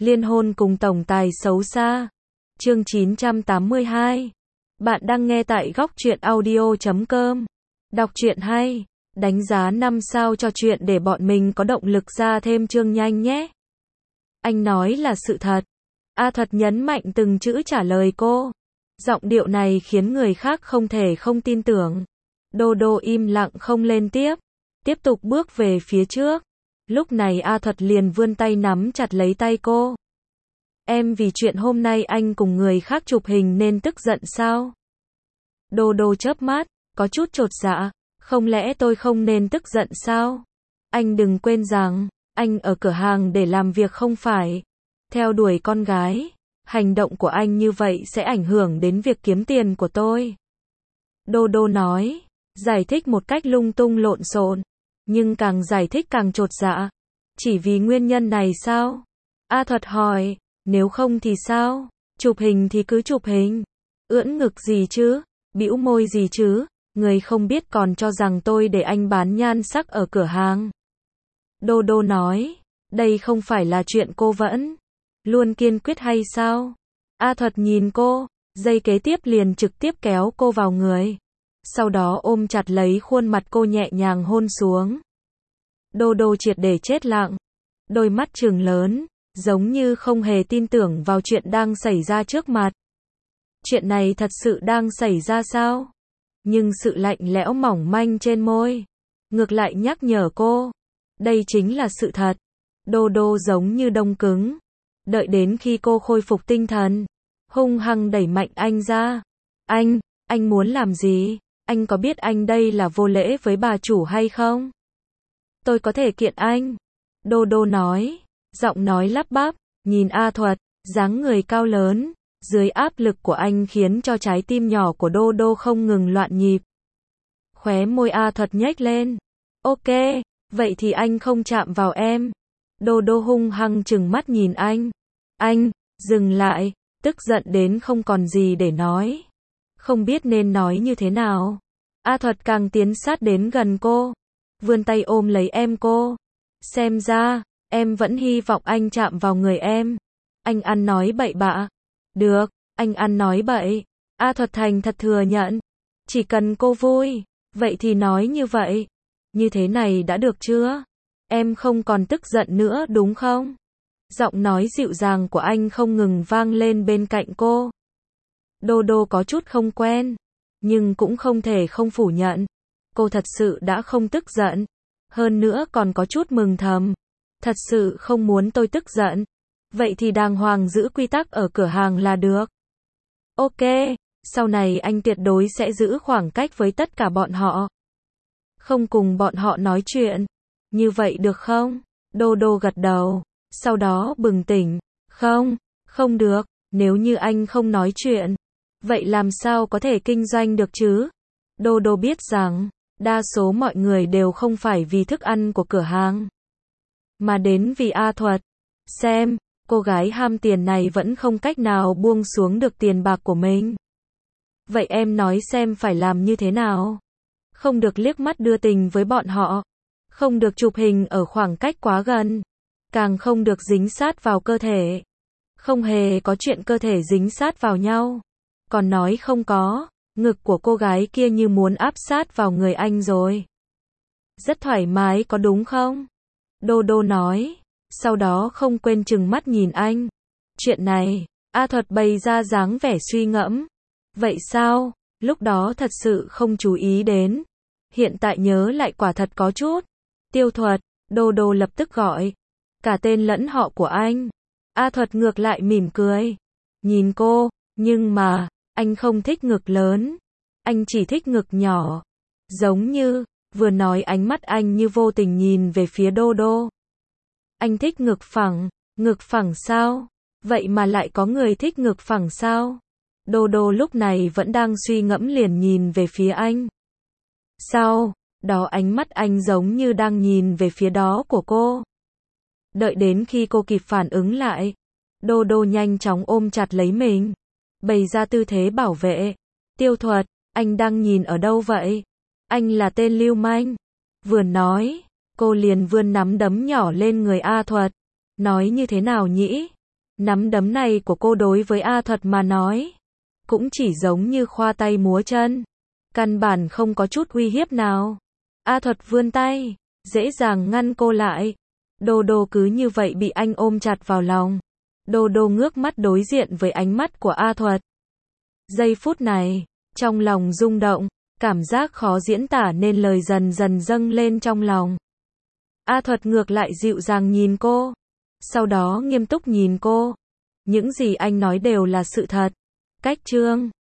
Liên hôn cùng tổng tài xấu xa. Chương 982. Bạn đang nghe tại góc truyện audio.com. Đọc truyện hay, đánh giá 5 sao cho chuyện để bọn mình có động lực ra thêm chương nhanh nhé. Anh nói là sự thật. A Thuật nhấn mạnh từng chữ trả lời cô. Giọng điệu này khiến người khác không thể không tin tưởng. Đô Đô im lặng không lên tiếp tục bước về phía trước. Lúc này A Thuật liền vươn tay nắm chặt lấy tay cô. Em vì chuyện hôm nay anh cùng người khác chụp hình nên tức giận sao? Đô Đô chớp mắt, có chút chột dạ. Không lẽ tôi không nên tức giận sao? Anh đừng quên rằng, anh ở cửa hàng để làm việc không phải theo đuổi con gái. Hành động của anh như vậy sẽ ảnh hưởng đến việc kiếm tiền của tôi. Đô Đô nói, giải thích một cách lung tung lộn xộn, nhưng càng giải thích càng chột dạ. Chỉ vì nguyên nhân này sao? A Thuật hỏi, nếu không thì sao? Chụp hình thì cứ chụp hình. Ưỡn ngực gì chứ? Bĩu môi gì chứ? Người không biết còn cho rằng tôi để anh bán nhan sắc ở cửa hàng. Đô Đô nói, đây không phải là chuyện cô vẫn luôn kiên quyết hay sao? A Thuật nhìn cô, giây kế tiếp liền trực tiếp kéo cô vào người. Sau đó ôm chặt lấy khuôn mặt cô nhẹ nhàng hôn xuống. Đô Đô triệt để chết lặng. Đôi mắt trừng lớn, giống như không hề tin tưởng vào chuyện đang xảy ra trước mặt. Chuyện này thật sự đang xảy ra sao? Nhưng sự lạnh lẽo mỏng manh trên môi ngược lại nhắc nhở cô, đây chính là sự thật. Đô Đô giống như đông cứng. Đợi đến khi cô khôi phục tinh thần, hung hăng đẩy mạnh anh ra. Anh muốn làm gì? Anh có biết anh đây là vô lễ với bà chủ hay không? Tôi có thể kiện anh. Đô Đô nói, giọng nói lắp bắp, nhìn A Thuật, dáng người cao lớn, dưới áp lực của anh khiến cho trái tim nhỏ của Đô Đô không ngừng loạn nhịp. Khóe môi A Thuật nhếch lên. Ok, vậy thì anh không chạm vào em. Đô Đô hung hăng trừng mắt nhìn anh. Anh, dừng lại, tức giận đến không còn gì để nói. Không biết nên nói như thế nào. A Thuật càng tiến sát đến gần cô, vươn tay ôm lấy em cô. Xem ra, em vẫn hy vọng anh chạm vào người em. Anh ăn nói bậy bạ. Được, anh ăn nói bậy. A Thuật thành thật thừa nhận. Chỉ cần cô vui, vậy thì nói như vậy. Như thế này đã được chưa? Em không còn tức giận nữa đúng không? Giọng nói dịu dàng của anh không ngừng vang lên bên cạnh cô. Đô Đô có chút không quen, nhưng cũng không thể không phủ nhận. Cô thật sự đã không tức giận. Hơn nữa còn có chút mừng thầm. Thật sự không muốn tôi tức giận. Vậy thì đàng hoàng giữ quy tắc ở cửa hàng là được. Ok, sau này anh tuyệt đối sẽ giữ khoảng cách với tất cả bọn họ. Không cùng bọn họ nói chuyện. Như vậy được không? Đô Đô gật đầu. Sau đó bừng tỉnh. Không được. Nếu như anh không nói chuyện, vậy làm sao có thể kinh doanh được chứ? Đô Đô biết rằng, đa số mọi người đều không phải vì thức ăn của cửa hàng, mà đến vì A Thuật. Xem, cô gái ham tiền này vẫn không cách nào buông xuống được tiền bạc của mình. Vậy em nói xem phải làm như thế nào? Không được liếc mắt đưa tình với bọn họ. Không được chụp hình ở khoảng cách quá gần. Càng không được dính sát vào cơ thể. Không hề có chuyện cơ thể dính sát vào nhau. Còn nói không có, ngực của cô gái kia như muốn áp sát vào người anh rồi. Rất thoải mái có đúng không? Đô Đô nói, sau đó không quên trừng mắt nhìn anh. Chuyện này, A Thuật bày ra dáng vẻ suy ngẫm. Vậy sao? Lúc đó thật sự không chú ý đến. Hiện tại nhớ lại quả thật có chút. Tiêu Thuật, Đô Đô lập tức gọi cả tên lẫn họ của anh. A Thuật ngược lại mỉm cười. Nhìn cô, nhưng mà, anh không thích ngực lớn. Anh chỉ thích ngực nhỏ. Giống như, vừa nói ánh mắt anh như vô tình nhìn về phía Đô Đô. Anh thích ngực phẳng sao? Vậy mà lại có người thích ngực phẳng sao? Đô Đô lúc này vẫn đang suy ngẫm liền nhìn về phía anh. Sau đó ánh mắt anh giống như đang nhìn về phía đó của cô. Đợi đến khi cô kịp phản ứng lại, Đô Đô nhanh chóng ôm chặt lấy mình, bày ra tư thế bảo vệ. Tiêu Thuật, anh đang nhìn ở đâu vậy? Anh là tên lưu manh. Vừa nói, cô liền vươn nắm đấm nhỏ lên người A Thuật. Nói như thế nào nhỉ? Nắm đấm này của cô đối với A Thuật mà nói, cũng chỉ giống như khoa tay múa chân, căn bản không có chút uy hiếp nào. A Thuật vươn tay, dễ dàng ngăn cô lại. Đô Đô cứ như vậy bị anh ôm chặt vào lòng. Đô Đô ngước mắt đối diện với ánh mắt của A Thuật. Giây phút này, trong lòng rung động, cảm giác khó diễn tả nên lời dần dần dâng lên trong lòng. A Thuật ngược lại dịu dàng nhìn cô, sau đó nghiêm túc nhìn cô. Những gì anh nói đều là sự thật. Cách chương